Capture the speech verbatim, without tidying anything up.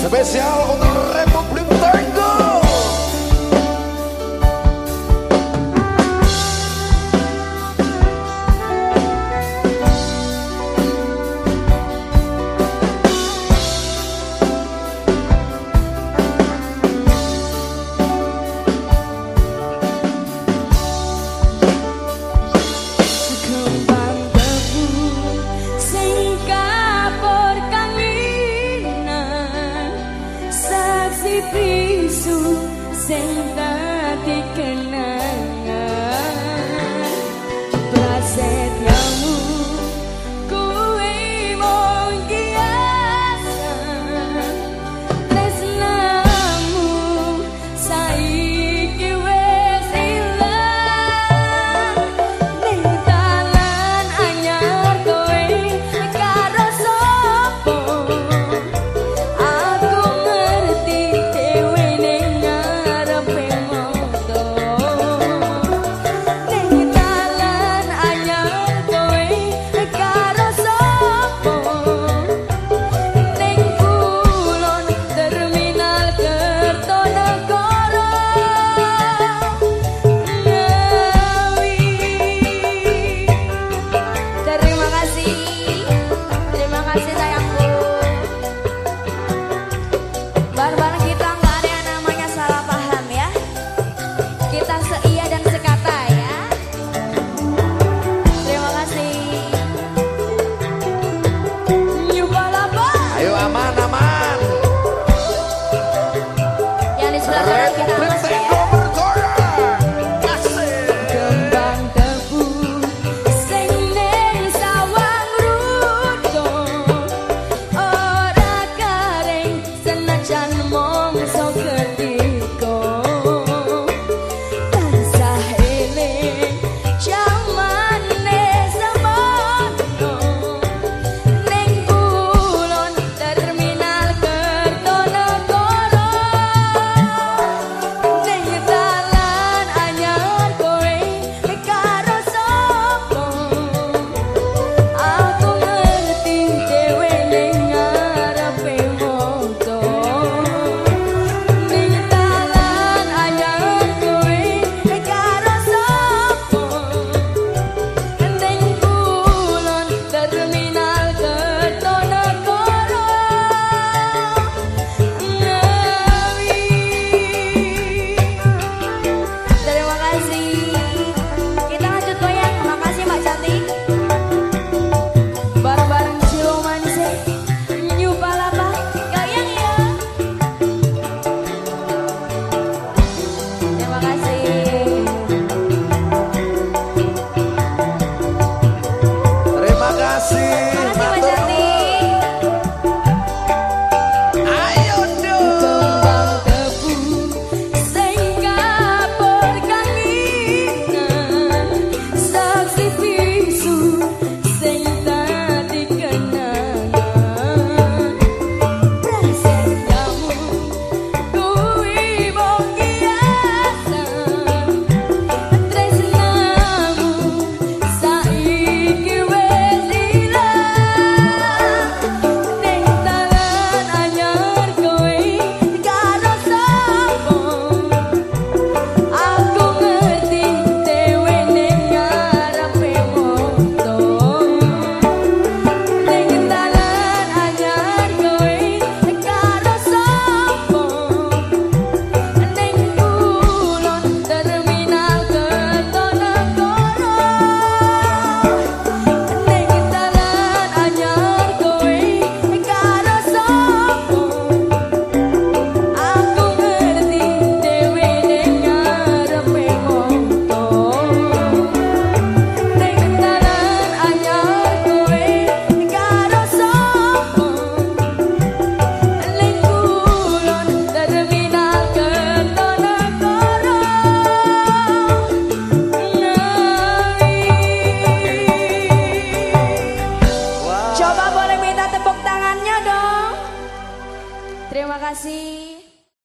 spesial untuk Republik Tango. Bisu sing dadi kenangan prasetyamu kuwi mung biasa tresnamu saiki wis ilang ning dalan anyar kowe karo sapa aku ngerti dewe ning ngarepe moto ning dalan anyar kowe karo sapa ning kulon terminal Kertonegoro Ngawi. Terima kasih, terima kasih sayangku. Bareng-bareng kita nggak ada yang namanya salah paham ya. Kita se